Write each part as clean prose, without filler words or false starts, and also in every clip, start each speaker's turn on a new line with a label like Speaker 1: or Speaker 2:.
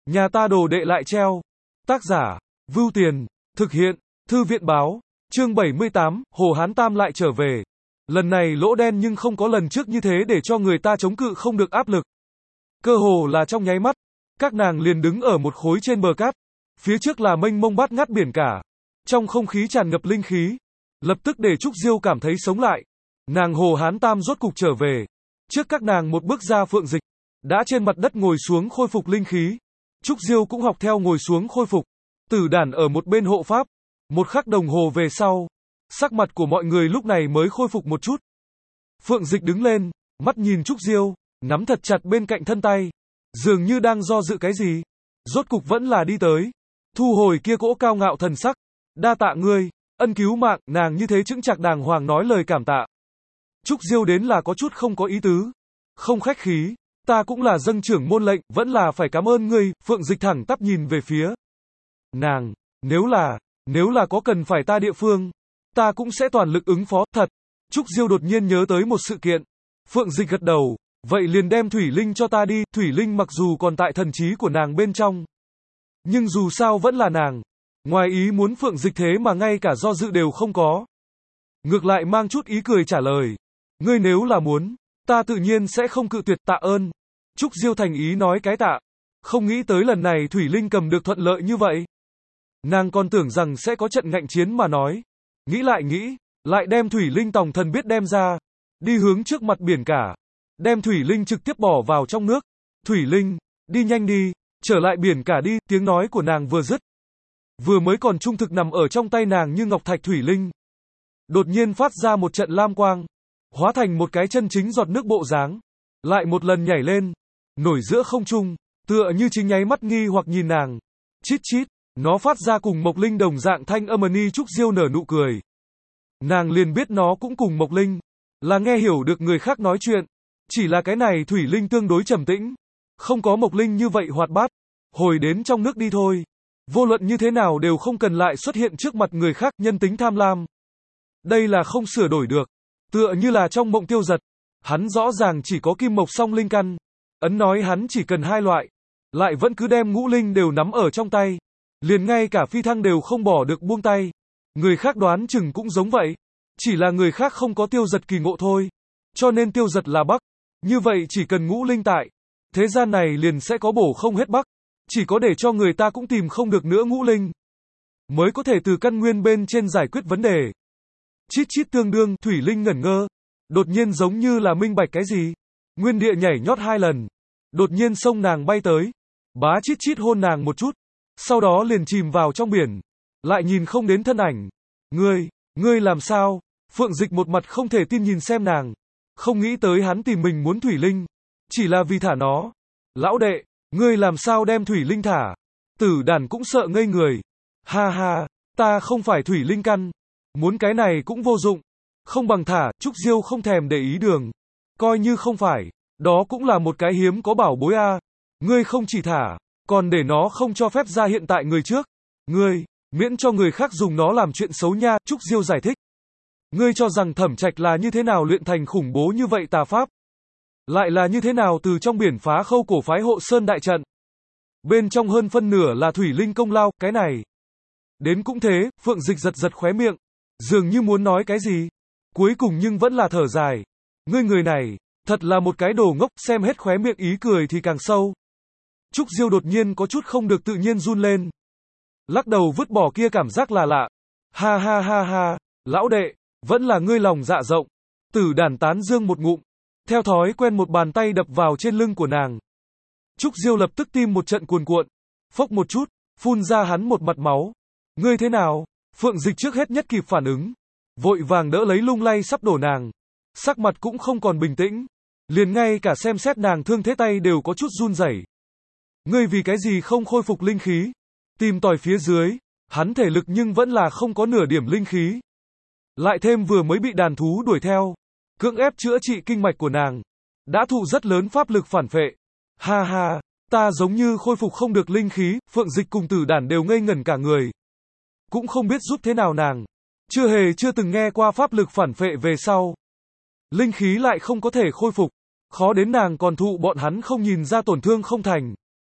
Speaker 1: Nhà ta đồ đệ lại treo. Tác giả, Vưu Tiền, thực hiện, Thư viện báo, chương 78, Hồ Hán Tam lại trở về. Lần này lỗ đen nhưng không có lần trước như thế để cho người ta chống cự không được áp lực. Cơ hồ là trong nháy mắt, các nàng liền đứng ở một khối trên bờ cát. Phía trước là mênh mông bát ngát biển cả. Trong không khí tràn ngập linh khí. Lập tức để Trúc Diêu cảm thấy sống lại. Nàng Hồ Hán Tam rốt cục trở về. Trước các nàng một bước ra Phượng Dịch, đã trên mặt đất ngồi xuống khôi phục linh khí. Trúc Diêu cũng học theo ngồi xuống khôi phục. Tử Đản ở một bên hộ pháp. Một khắc đồng hồ về sau, sắc mặt của mọi người lúc này mới khôi phục một chút. Phượng Dịch đứng lên, mắt nhìn Trúc Diêu, nắm thật chặt bên cạnh thân tay, dường như đang do dự cái gì. Rốt cục vẫn là đi tới, thu hồi kia cỗ cao ngạo thần sắc. Đa tạ ngươi, ân cứu mạng. Nàng như thế chững chạc đàng hoàng nói lời cảm tạ. Trúc Diêu đến là có chút không có ý tứ, không khách khí. Ta cũng là dâng trưởng môn lệnh, vẫn là phải cảm ơn ngươi. Phượng Dịch thẳng tắp nhìn về phía nàng, nếu là có cần phải ta địa phương, ta cũng sẽ toàn lực ứng phó. Thật. Trúc Diêu đột nhiên nhớ tới một sự kiện. Phượng Dịch gật đầu, vậy liền đem Thủy Linh cho ta đi. Thủy Linh mặc dù còn tại thần trí của nàng bên trong, nhưng dù sao vẫn là nàng. Ngoài ý muốn Phượng Dịch thế mà ngay cả do dự đều không có. Ngược lại mang chút ý cười trả lời. Ngươi nếu là muốn, ta tự nhiên sẽ không cự tuyệt. Tạ ơn. Trúc Diêu thành ý nói cái tạ. Không nghĩ tới lần này Thủy Linh cầm được thuận lợi như vậy. Nàng còn tưởng rằng sẽ có trận ngạnh chiến mà nói. Nghĩ, lại đem Thủy Linh tòng thần biết đem ra. Đi hướng trước mặt biển cả. Đem Thủy Linh trực tiếp bỏ vào trong nước. Thủy Linh, đi nhanh đi, trở lại biển cả đi. Tiếng nói của nàng vừa dứt, vừa mới còn trung thực nằm ở trong tay nàng như ngọc thạch Thủy Linh, đột nhiên phát ra một trận lam quang, hóa thành một cái chân chính giọt nước bộ dáng. Lại một lần nhảy lên, nổi giữa không trung, tựa như chính nháy mắt nghi hoặc nhìn nàng. Chít chít, nó phát ra cùng Mộc Linh đồng dạng thanh âm. Trúc Diêu nở nụ cười. Nàng liền biết nó cũng cùng Mộc Linh, là nghe hiểu được người khác nói chuyện. Chỉ là cái này Thủy Linh tương đối trầm tĩnh, không có Mộc Linh như vậy hoạt bát. Hồi đến trong nước đi thôi. Vô luận như thế nào đều không cần lại xuất hiện trước mặt người khác. Nhân tính tham lam, đây là không sửa đổi được. Tựa như là trong Mộng Tiêu Giật, hắn rõ ràng chỉ có kim mộc song linh căn. Ấn nói hắn chỉ cần hai loại, lại vẫn cứ đem ngũ linh đều nắm ở trong tay. Liền ngay cả phi thăng đều không bỏ được buông tay. Người khác đoán chừng cũng giống vậy. Chỉ là người khác không có Tiêu Giật kỳ ngộ thôi. Cho nên Tiêu Giật là Bắc. Như vậy chỉ cần ngũ linh tại, thế gian này liền sẽ có bổ không hết Bắc. Chỉ có để cho người ta cũng tìm không được nữa ngũ linh, mới có thể từ căn nguyên bên trên giải quyết vấn đề. Chít chít tương đương. Thủy Linh ngẩn ngơ, đột nhiên giống như là minh bạch cái gì. Nguyên địa nhảy nhót 2 lần, đột nhiên xông nàng bay tới. Bá chít chít hôn nàng một chút, sau đó liền chìm vào trong biển, lại nhìn không đến thân ảnh. Ngươi làm sao? Phượng Dịch một mặt không thể tin nhìn xem nàng. Không nghĩ tới hắn tìm mình muốn Thủy Linh, chỉ là vì thả nó. Lão đệ, ngươi làm sao đem Thủy Linh thả? Tử Đản cũng sợ ngây người. Ha ha, ta không phải Thủy Linh căn, muốn cái này cũng vô dụng, không bằng thả. Trúc Diêu không thèm để ý đường. Coi như không phải, đó cũng là một cái hiếm có bảo bối a. Ngươi không chỉ thả, còn để nó không cho phép ra hiện tại người trước. Ngươi, miễn cho người khác dùng nó làm chuyện xấu nha. Trúc Diêu giải thích. Ngươi cho rằng Thẩm Trạch là như thế nào luyện thành khủng bố như vậy tà pháp? Lại là như thế nào từ trong biển phá khâu cổ phái Hộ Sơn đại trận? Bên trong hơn phân nửa là Thủy Linh công lao. Cái này đến cũng thế. Phượng Dịch giật khóe miệng, dường như muốn nói cái gì, cuối cùng nhưng vẫn là thở dài. Ngươi người này, thật là một cái đồ ngốc. Xem hết khóe miệng ý cười thì càng sâu. Trúc Diêu đột nhiên có chút không được tự nhiên run lên, lắc đầu vứt bỏ kia cảm giác là lạ. Ha ha ha ha, lão đệ, vẫn là ngươi lòng dạ rộng. Tử Đản tán dương một ngụm, theo thói quen một bàn tay đập vào trên lưng của nàng. Trúc Diêu lập tức tim một trận cuồn cuộn, phốc một chút, phun ra hắn một mặt máu. Ngươi thế nào? Phượng Dịch trước hết nhất kịp phản ứng, vội vàng đỡ lấy lung lay sắp đổ nàng. Sắc mặt cũng không còn bình tĩnh, liền ngay cả xem xét nàng thương thế tay đều có chút run rẩy. Ngươi vì cái gì không khôi phục linh khí? Tìm tòi phía dưới, hắn thể lực nhưng vẫn là không có nửa điểm linh khí. Lại thêm vừa mới bị đàn thú đuổi theo, cưỡng ép chữa trị kinh mạch của nàng, đã thụ rất lớn pháp lực phản phệ. Ha ha, ta giống như khôi phục không được linh khí. Phượng Dịch cùng Tử Đản đều ngây ngẩn cả người, cũng không biết giúp thế nào nàng. Chưa từng nghe qua pháp lực phản phệ về sau, linh khí lại không có thể khôi phục, khó đến nàng còn thụ bọn hắn không nhìn ra tổn thương không thành.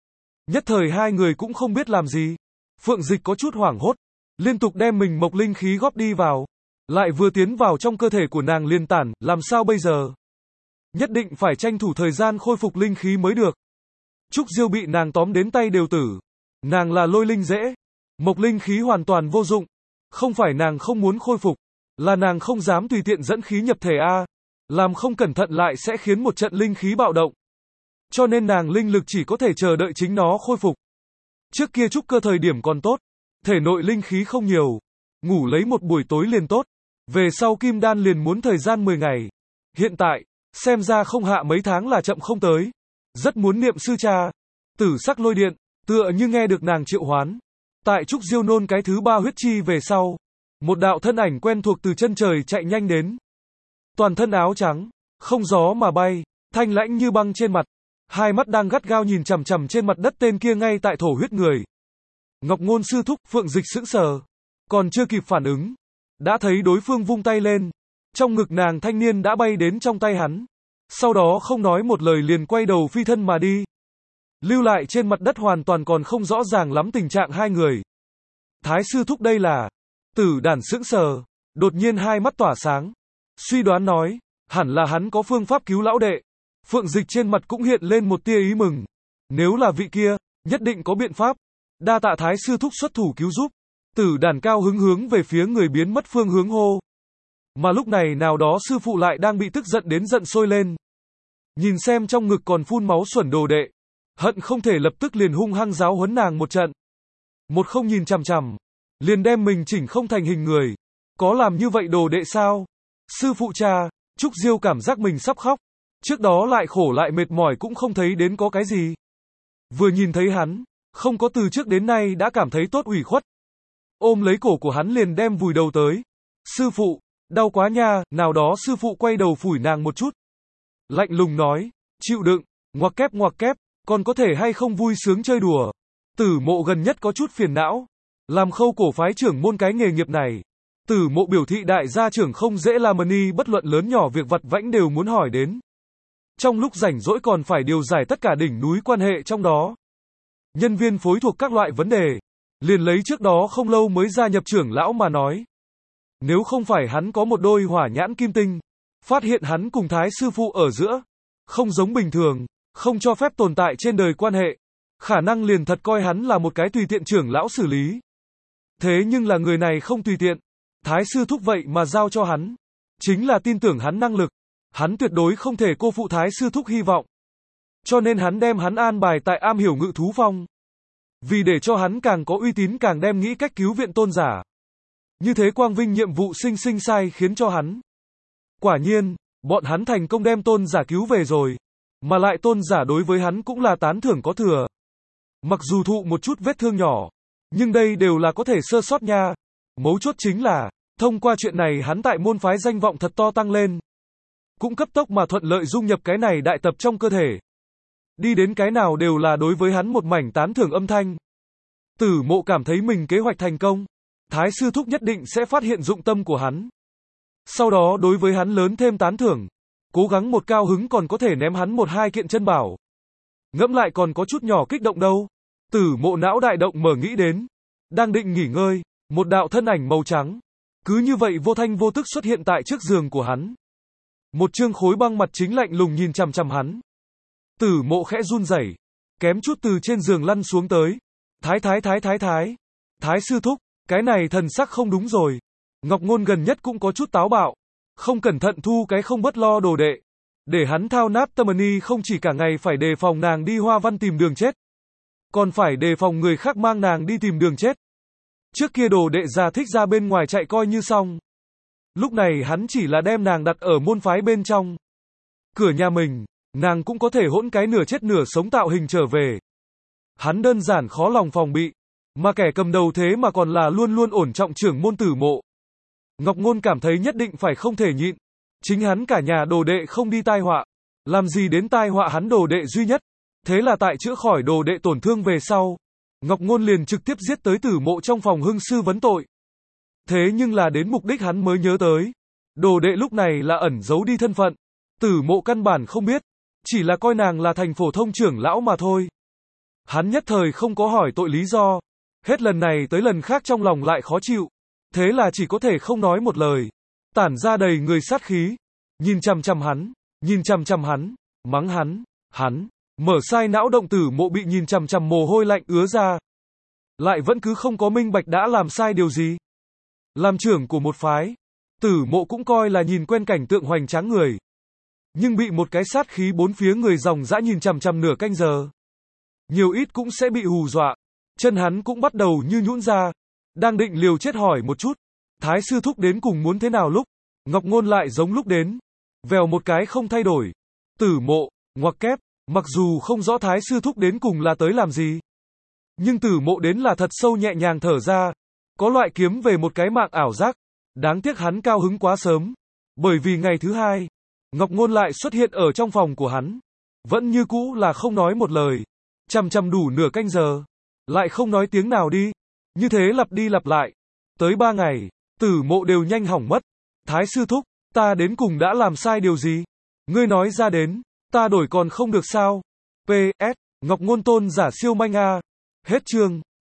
Speaker 1: Nhất thời hai người cũng không biết làm gì. Phượng Dịch có chút hoảng hốt, liên tục đem mình mộc linh khí góp đi vào. Lại vừa tiến vào trong cơ thể của nàng liền tản, làm sao bây giờ? Nhất định phải tranh thủ thời gian khôi phục linh khí mới được. Trúc Diêu bị nàng tóm đến tay đều tử. Nàng là lôi linh dễ. Mộc linh khí hoàn toàn vô dụng. Không phải nàng không muốn khôi phục, là nàng không dám tùy tiện dẫn khí nhập thể A. Làm không cẩn thận lại sẽ khiến một trận linh khí bạo động. Cho nên nàng linh lực chỉ có thể chờ đợi chính nó khôi phục. Trước kia trúc cơ thời điểm còn tốt, thể nội linh khí không nhiều, ngủ lấy một buổi tối liền tốt. Về sau kim đan liền muốn thời gian 10 ngày. Hiện tại, xem ra không hạ mấy tháng là chậm không tới. Rất muốn niệm sư cha. Tử sắc lôi điện, tựa như nghe được nàng triệu hoán. Tại Trúc Diêu nôn cái thứ 3 huyết chi về sau, một đạo thân ảnh quen thuộc từ chân trời chạy nhanh đến. Toàn thân áo trắng, không gió mà bay, thanh lãnh như băng trên mặt. Hai mắt đang gắt gao nhìn chằm chằm trên mặt đất tên kia ngay tại thổ huyết người. Ngọc Ngôn sư thúc, Phượng Dịch sững sờ. Còn chưa kịp phản ứng, đã thấy đối phương vung tay lên. Trong ngực nàng thanh niên đã bay đến trong tay hắn. Sau đó không nói một lời liền quay đầu phi thân mà đi. Lưu lại trên mặt đất hoàn toàn còn không rõ ràng lắm tình trạng hai người. Thái sư thúc đây là... Tử Đản sững sờ, đột nhiên hai mắt tỏa sáng. Suy đoán nói, hẳn là hắn có phương pháp cứu lão đệ. Phượng Dịch trên mặt cũng hiện lên một tia ý mừng. Nếu là vị kia, nhất định có biện pháp. Đa tạ Thái sư thúc xuất thủ cứu giúp. Tử Đản cao hứng hướng về phía người biến mất phương hướng hô. Mà lúc này nào đó sư phụ lại đang bị tức giận đến giận sôi lên. Nhìn xem trong ngực còn phun máu xuẩn đồ đệ, hận không thể lập tức liền hung hăng giáo huấn nàng một trận. Một không nhìn chằm chằm, liền đem mình chỉnh không thành hình người. Có làm như vậy đồ đệ sao? Sư phụ cha, Trúc Diêu cảm giác mình sắp khóc. Trước đó lại khổ lại mệt mỏi cũng không thấy đến có cái gì. Vừa nhìn thấy hắn, không có từ trước đến nay đã cảm thấy tốt ủy khuất. Ôm lấy cổ của hắn liền đem vùi đầu tới. Sư phụ, đau quá nha, nào đó sư phụ quay đầu phủi nàng một chút. Lạnh lùng nói, chịu đựng, ngoặc kép, còn có thể hay không vui sướng chơi đùa. Tử Mộ gần nhất có chút phiền não. Làm khâu cổ phái trưởng môn cái nghề nghiệp này. Tử Mộ biểu thị đại gia trưởng không dễ làm ni bất luận lớn nhỏ việc vặt vãnh đều muốn hỏi đến. Trong lúc rảnh rỗi còn phải điều giải tất cả đỉnh núi quan hệ trong đó. Nhân viên phối thuộc các loại vấn đề. Liền lấy trước đó không lâu mới gia nhập trưởng lão mà nói. Nếu không phải hắn có một đôi hỏa nhãn kim tinh, phát hiện hắn cùng Thái sư phụ ở giữa, không giống bình thường, không cho phép tồn tại trên đời quan hệ, khả năng liền thật coi hắn là một cái tùy tiện trưởng lão xử lý. Thế nhưng là người này không tùy tiện, Thái sư thúc vậy mà giao cho hắn, chính là tin tưởng hắn năng lực, hắn tuyệt đối không thể cô phụ Thái sư thúc hy vọng. Cho nên hắn đem hắn an bài tại am hiểu ngự thú phong. Vì để cho hắn càng có uy tín càng đem nghĩ cách cứu viện tôn giả. Như thế quang vinh nhiệm vụ sinh sinh sai khiến cho hắn. Quả nhiên, bọn hắn thành công đem tôn giả cứu về rồi. Mà lại tôn giả đối với hắn cũng là tán thưởng có thừa. Mặc dù thụ một chút vết thương nhỏ, nhưng đây đều là có thể sơ sót nha. Mấu chốt chính là, thông qua chuyện này hắn tại môn phái danh vọng thật to tăng lên. Cũng cấp tốc mà thuận lợi dung nhập cái này đại tập trong cơ thể. Đi đến cái nào đều là đối với hắn một mảnh tán thưởng âm thanh. Tử Mộ cảm thấy mình kế hoạch thành công. Thái sư thúc nhất định sẽ phát hiện dụng tâm của hắn. Sau đó đối với hắn lớn thêm tán thưởng. Cố gắng một cao hứng còn có thể ném hắn một hai kiện chân bảo. Ngẫm lại còn có chút nhỏ kích động đâu. Tử Mộ não đại động mở nghĩ đến. Đang định nghỉ ngơi, một đạo thân ảnh màu trắng. Cứ như vậy vô thanh vô tức xuất hiện tại trước giường của hắn. Một trương khối băng mặt chính lạnh lùng nhìn chằm chằm hắn. Tử Mộ khẽ run rẩy, kém chút từ trên giường lăn xuống tới. Thái sư thúc, cái này thần sắc không đúng rồi. Ngọc Ngôn gần nhất cũng có chút táo bạo. Không cẩn thận thu cái không bất lo đồ đệ. Để hắn thao nát tâm ni không chỉ cả ngày phải đề phòng nàng đi Hoa Văn tìm đường chết. Còn phải đề phòng người khác mang nàng đi tìm đường chết. Trước kia đồ đệ già thích ra bên ngoài chạy coi như xong. Lúc này hắn chỉ là đem nàng đặt ở môn phái bên trong. Cửa nhà mình, nàng cũng có thể hỗn cái nửa chết nửa sống tạo hình trở về. Hắn đơn giản khó lòng phòng bị. Mà kẻ cầm đầu thế mà còn là luôn luôn ổn trọng trưởng môn Tử Mộ. Ngọc Ngôn cảm thấy nhất định phải không thể nhịn. Chính hắn cả nhà đồ đệ không đi tai họa. Làm gì đến tai họa hắn đồ đệ duy nhất. Thế là tại chữa khỏi đồ đệ tổn thương về sau. Ngọc Ngôn liền trực tiếp giết tới Tử Mộ trong phòng hưng sư vấn tội. Thế nhưng là đến mục đích hắn mới nhớ tới. Đồ đệ lúc này là ẩn giấu đi thân phận. Tử Mộ căn bản không biết. Chỉ là coi nàng là thành phổ thông trưởng lão mà thôi. Hắn nhất thời không có hỏi tội lý do. Hết lần này tới lần khác trong lòng lại khó chịu. Thế là chỉ có thể không nói một lời. Tản ra đầy người sát khí. Nhìn chằm chằm hắn, mắng hắn. Mở sai não động Tử Mộ bị nhìn chằm chằm mồ hôi lạnh ứa ra. Lại vẫn cứ không có minh bạch đã làm sai điều gì. Làm trưởng của một phái, Tử Mộ cũng coi là nhìn quen cảnh tượng hoành tráng người. Nhưng bị một cái sát khí bốn phía người dòng dã nhìn chằm chằm nửa canh giờ. Nhiều ít cũng sẽ bị hù dọa. Chân hắn cũng bắt đầu như nhũn ra. Đang định liều chết hỏi một chút. Thái sư thúc đến cùng muốn thế nào lúc. Ngọc Ngôn lại giống lúc đến. Vèo một cái không thay đổi. Tử Mộ, ngoặc kép. Mặc dù không rõ Thái sư thúc đến cùng là tới làm gì. Nhưng Tử Mộ đến là thật sâu nhẹ nhàng thở ra. Có loại kiếm về một cái mạng ảo giác. Đáng tiếc hắn cao hứng quá sớm. Bởi vì ngày thứ hai, Ngọc Ngôn lại xuất hiện ở trong phòng của hắn. Vẫn như cũ là không nói một lời. Chằm chằm đủ nửa canh giờ. Lại không nói tiếng nào đi. Như thế lặp đi lặp lại. Tới 3 ngày, Tử Mộ đều nhanh hỏng mất. Thái sư thúc, ta đến cùng đã làm sai điều gì? Ngươi nói ra đến, ta đổi còn không được sao? PS, Ngọc Ngôn tôn giả siêu manh a. Hết chương.